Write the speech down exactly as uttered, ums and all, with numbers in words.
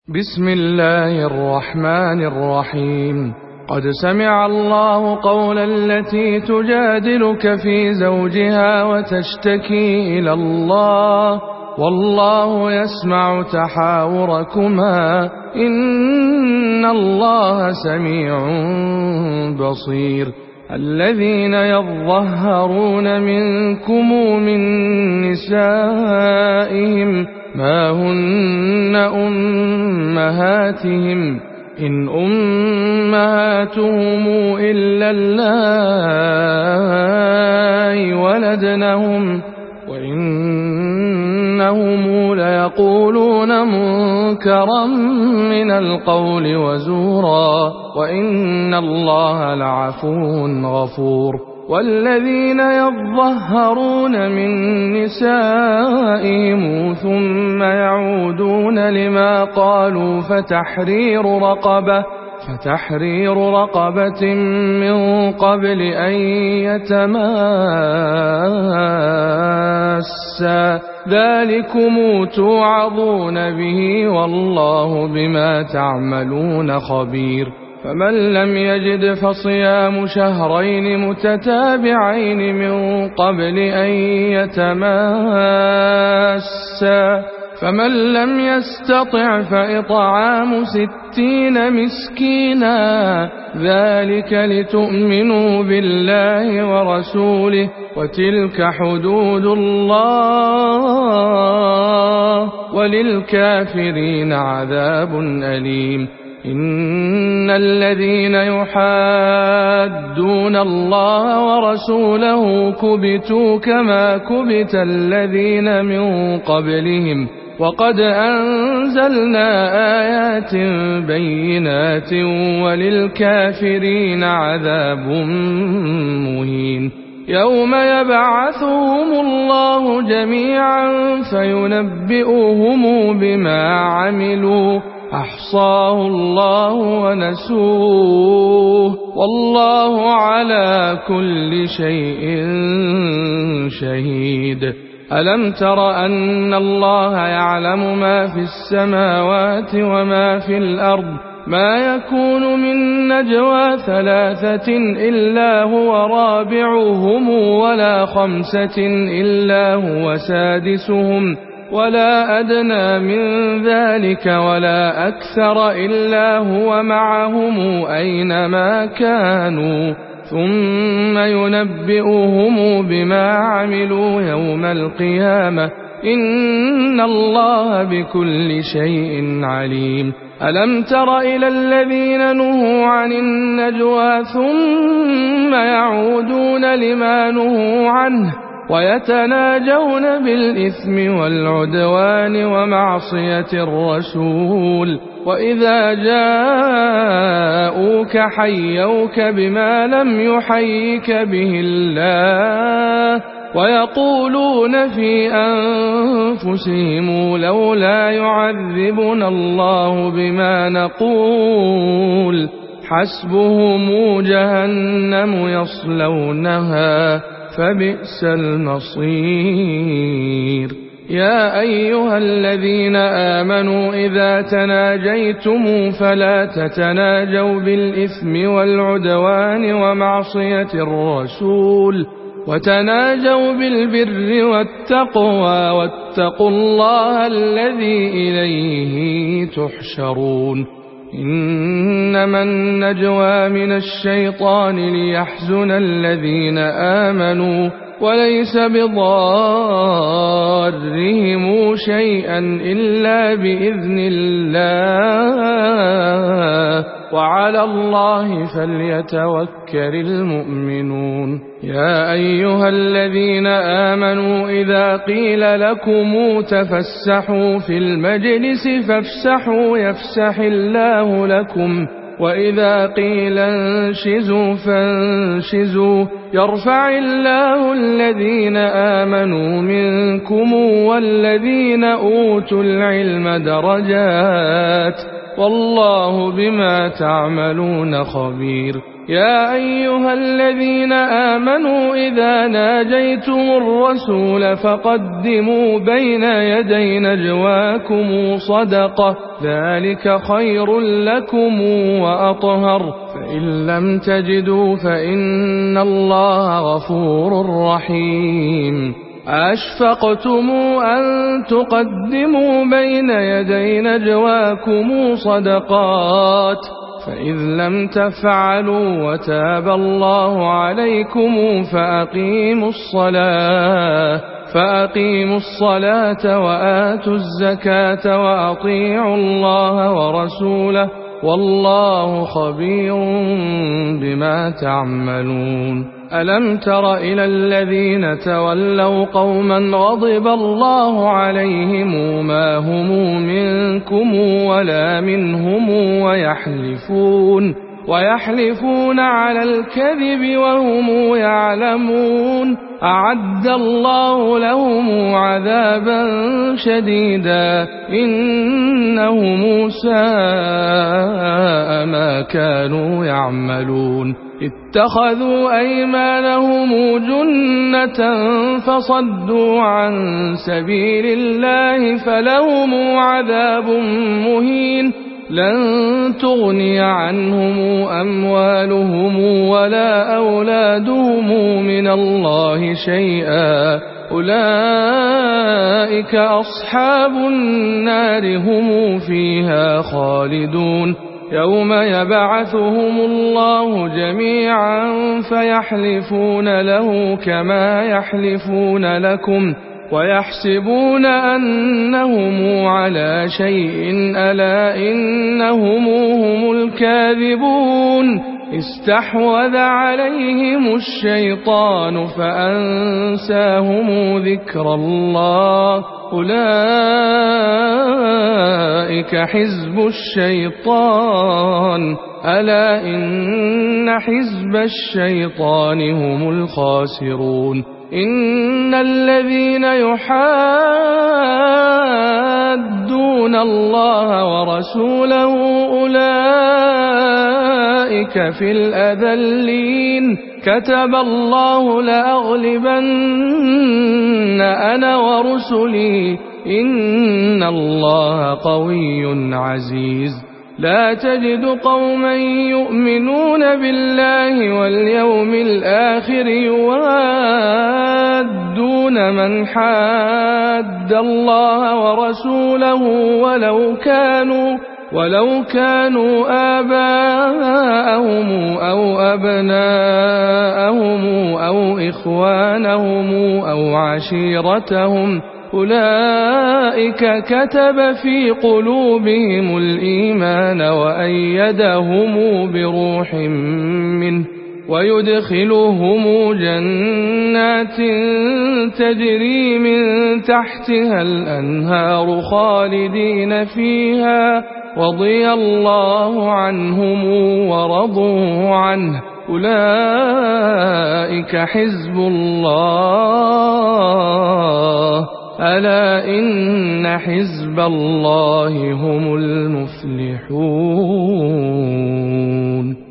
بسم الله الرحمن الرحيم. قد سمع الله قول التي تجادلك في زوجها وتشتكي إلى الله والله يسمع تحاوركما إن الله سميع بصير. الذين يظهرون منكم من نسائهم ما هن أمهاتهم إن أمهاتهم إلا اللائي ولدنهم وإنهم ليقولون منكرا من القول وزورا وإن الله لعفو غفور. والذين يظهرون من نسائهم ثم يعودون لما قالوا فتحرير رقبة فتحرير رقبة من قبل أن يتماسا ذلكم توعظون به والله بما تعملون خبير. فمن لم يجد فصيام شهرين متتابعين من قبل أن يتماسا فمن لم يستطع فإطعام ستين مسكينا ذلك لتؤمنوا بالله ورسوله وتلك حدود الله وللكافرين عذاب أليم. إن الذين يحادون الله ورسوله كبتوا كما كبت الذين من قبلهم وقد أنزلنا آيات بينات وللكافرين عذاب مهين. يوم يبعثهم الله جميعا فينبئهم بما عملوا أحصاه الله ونسوه والله على كل شيء شهيد. ألم تر أن الله يعلم ما في السماوات وما في الأرض ما يكون من نجوى ثلاثة إلا هو رابعهم ولا خمسة إلا هو سادسهم ولا أدنى من ذلك ولا أكثر إلا هو معهم أينما كانوا ثم ينبئهم بما عملوا يوم القيامة إن الله بكل شيء عليم. ألم تر إلى الذين نهوا عن النجوى ثم يعودون لما نهوا عنه ويتناجون بالإثم والعدوان ومعصية الرسول وإذا جاءوك حيوك بما لم يحيك به الله ويقولون في أنفسهم لولا يعذبنا الله بما نقول حسبهم جهنم يصلونها فبئس المصير. يا أيها الذين آمنوا إذا تناجيتم فلا تتناجوا بالإثم والعدوان ومعصية الرسول وتناجوا بالبر والتقوى واتقوا الله الذي إليه تحشرون. إنما النجوى من الشيطان ليحزن الذين آمنوا وليس بضارهم شيئا إلا بإذن الله وعلى الله فليتوكل المؤمنون. يا أيها الذين آمنوا إذا قيل لكم تفسحوا في المجلس فافسحوا يفسح الله لكم وإذا قيل انشزوا فانشزوا يرفع الله الذين آمنوا منكم والذين أوتوا العلم درجات والله بما تعملون خبير. يا أيها الذين آمنوا إذا ناجيتم الرسول فقدموا بين يدي نجواكم صدقة ذلك خير لكم وأطهر فإن لم تجدوا فإن الله غفور رحيم. أشفقتم أن تقدموا بين يدي نجواكم صدقات فإذ لم تفعلوا وتاب الله عليكم فأقيموا الصلاة فأقيموا الصلاة وآتوا الزكاة وأطيعوا الله ورسوله والله خبير بما تعملون. ألم تر إلى الذين تولوا قوما غضب الله عليهم ما هم منكم ولا منهم ويحلفون ويحلفون على الكذب وهم يعلمون أعد الله لهم عذابا شديدا إنهم ساء ما كانوا يعملون. اتخذوا أيمانهم جنة فصدوا عن سبيل الله فلهم عذاب مهين لن تغني عنهم أموالهم ولا أولادهم من الله شيئا أولئك أصحاب النار هم فيها خالدون. يوم يبعثهم الله جميعا فيحلفون له كما يحلفون لكم ويحسبون أنهم على شيء ألا إنهم هم الكاذبون. استحوذ عليهم الشيطان فأنساهم ذكر الله أولئك حزب الشيطان ألا إن حزب الشيطان هم الخاسرون. إن الذين يحادون الله ورسوله أولئك في الأذلين كتب الله لأغلبن أنا ورسلي إن الله قوي عزيز. لا تجد قوما يؤمنون بالله واليوم الآخر يوادون من حاد الله ورسوله ولو كانوا ولو كانوا آباءهم أو أبناءهم أو إخوانهم أو عشيرتهم أولئك كتب في قلوبهم الإيمان وأيدهم بروح منه ويدخلهم جنات تجري من تحتها الأنهار خالدين فيها رضي الله عنهم ورضوا عنه أولئك حزب الله ألا إن حزب الله هم المفلحون.